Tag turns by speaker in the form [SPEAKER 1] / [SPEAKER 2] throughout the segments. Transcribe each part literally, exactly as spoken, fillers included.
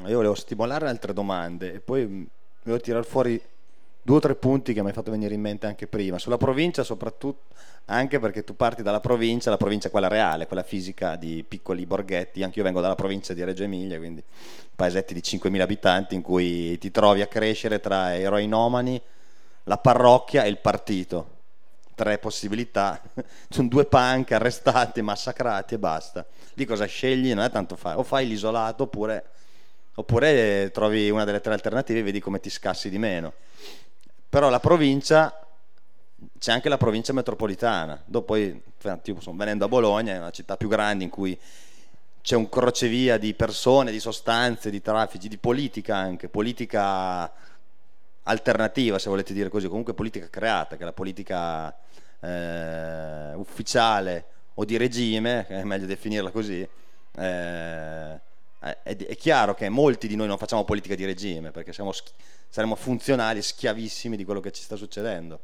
[SPEAKER 1] io volevo stimolare altre domande e poi mh, volevo tirare fuori due o tre punti che mi hai fatto venire in mente anche prima. Sulla provincia soprattutto, anche perché tu parti dalla provincia, la provincia è quella reale, quella fisica di piccoli borghetti. Anche io vengo dalla provincia di Reggio Emilia, quindi paesetti di cinquemila abitanti in cui ti trovi a crescere tra eroi nomani, la parrocchia e il partito. Tre possibilità, sono due punk arrestati, massacrati e basta. Lì cosa scegli? Non è tanto fare, o fai l'isolato oppure, oppure trovi una delle tre alternative e vedi come ti scassi di meno. Però la provincia, c'è anche la provincia metropolitana. Dopo poi, tipo, sono venendo a Bologna, è una città più grande in cui c'è un crocevia di persone, di sostanze, di traffici, di politica anche, politica alternativa se volete dire così, comunque politica creata, che è la politica eh, ufficiale o di regime, che è meglio definirla così. eh, è, è chiaro che molti di noi non facciamo politica di regime perché siamo, saremo funzionali, schiavissimi di quello che ci sta succedendo,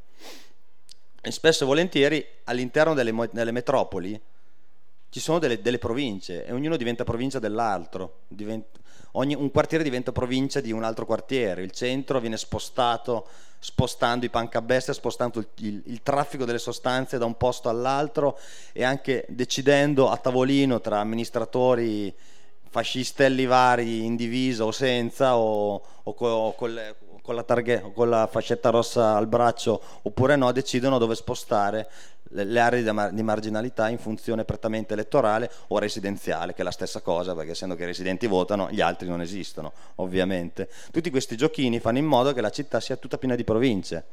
[SPEAKER 1] e spesso e volentieri all'interno delle, delle metropoli ci sono delle, delle province e ognuno diventa provincia dell'altro, diventa, ogni, un quartiere diventa provincia di un altro quartiere, il centro viene spostato spostando i pancabestia, spostando il, il, il traffico delle sostanze da un posto all'altro e anche decidendo a tavolino tra amministratori fascistelli vari in divisa o senza o, o, co, o con, le, con, la targhe, con la fascetta rossa al braccio oppure no, decidono dove spostare le aree di marginalità in funzione prettamente elettorale o residenziale, che è la stessa cosa, perché essendo che i residenti votano, gli altri non esistono, ovviamente. Tutti questi giochini fanno in modo che la città sia tutta piena di province.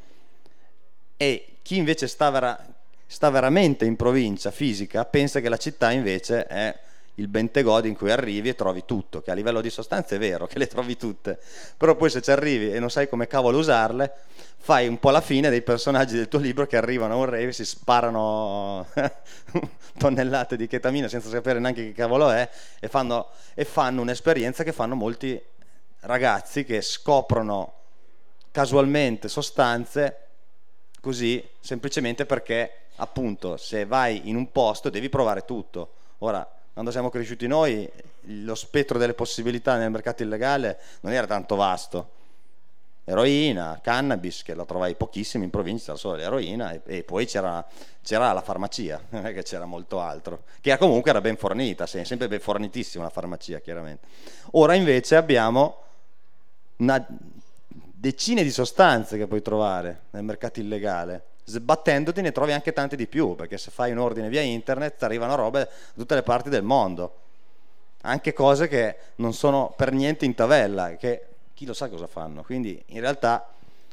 [SPEAKER 1] E chi invece sta, vera- sta veramente in provincia fisica pensa che la città invece è il bentegodi in cui arrivi e trovi tutto, che a livello di sostanza è vero che le trovi tutte, però poi se ci arrivi e non sai come cavolo usarle, fai un po' la fine dei personaggi del tuo libro che arrivano a un rave, si sparano tonnellate di chetamina senza sapere neanche che cavolo è e fanno, e fanno un'esperienza che fanno molti ragazzi che scoprono casualmente sostanze così, semplicemente perché appunto se vai in un posto devi provare tutto. Ora, quando siamo cresciuti noi, lo spettro delle possibilità nel mercato illegale non era tanto vasto. Eroina, cannabis, che la trovai pochissimo in provincia, c'era solo l'eroina, e, e poi c'era, c'era la farmacia, non è che c'era molto altro, che comunque era ben fornita, sempre ben fornitissima la farmacia, chiaramente. Ora invece abbiamo una decine di sostanze che puoi trovare nel mercato illegale. Sbattendoti ne trovi anche tante di più, perché se fai un ordine via internet ti arrivano robe da tutte le parti del mondo, anche cose che non sono per niente in tabella, che chi lo sa cosa fanno. Quindi in realtà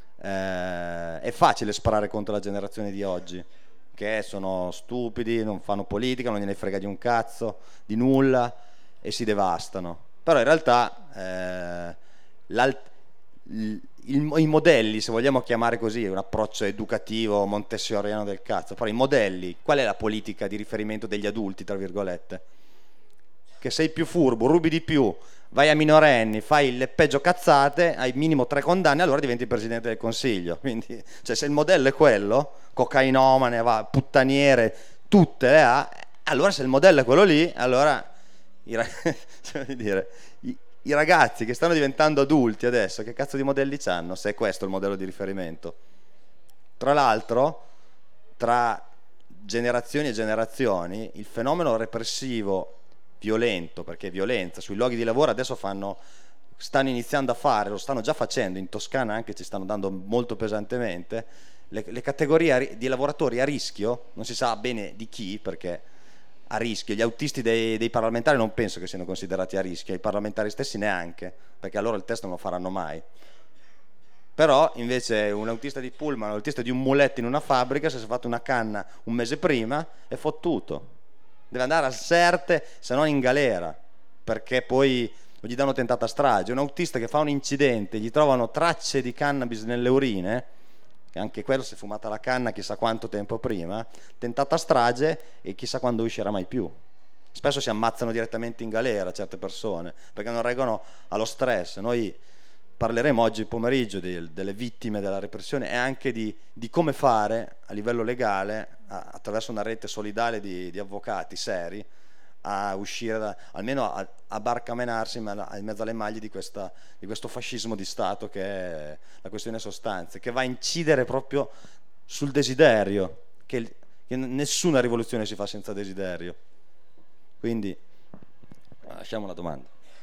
[SPEAKER 1] eh, è facile sparare contro la generazione di oggi, che sono stupidi, non fanno politica, non gliene frega di un cazzo, di nulla, e si devastano. Però in realtà eh, l'alt- il, il, i modelli, se vogliamo chiamare così, un approccio educativo montessoriano del cazzo, però i modelli, qual è la politica di riferimento degli adulti, tra virgolette? Che sei più furbo, rubi di più, vai a minorenni, fai le peggio cazzate, hai minimo tre condanne, allora diventi presidente del consiglio. Quindi, cioè, se il modello è quello, cocainomane, va, puttaniere, tutte le ha, allora se il modello è quello lì, allora i, cioè, dire, i, i ragazzi che stanno diventando adulti adesso, che cazzo di modelli c'hanno, se è questo il modello di riferimento? Tra l'altro, tra generazioni e generazioni, il fenomeno repressivo violento, perché violenza sui luoghi di lavoro adesso fanno, stanno iniziando a fare, lo stanno già facendo, in Toscana anche ci stanno dando molto pesantemente, le, le categorie di lavoratori a rischio, non si sa bene di chi, perché a rischio, gli autisti dei, dei parlamentari non penso che siano considerati a rischio, i parlamentari stessi neanche, perché allora il test non lo faranno mai. Però invece un autista di pullman, un autista di un muletto in una fabbrica, se si è fatto una canna un mese prima è fottuto, deve andare al Serte, se non in galera, perché poi gli danno tentata strage. Un autista che fa un incidente, gli trovano tracce di cannabis nelle urine, che anche quello si è fumata la canna chissà quanto tempo prima, tentata strage e chissà quando uscirà mai più. Spesso si ammazzano direttamente in galera certe persone, perché non reggono allo stress. Noi parleremo oggi pomeriggio di, delle vittime della repressione e anche di, di come fare a livello legale, a, attraverso una rete solidale di, di avvocati seri, a uscire, da, almeno a, a barcamenarsi in mezzo alle maglie di, questa, di questo fascismo di Stato che è la questione sostanze, che va a incidere proprio sul desiderio, che, che nessuna rivoluzione si fa senza desiderio. Quindi lasciamo la domanda.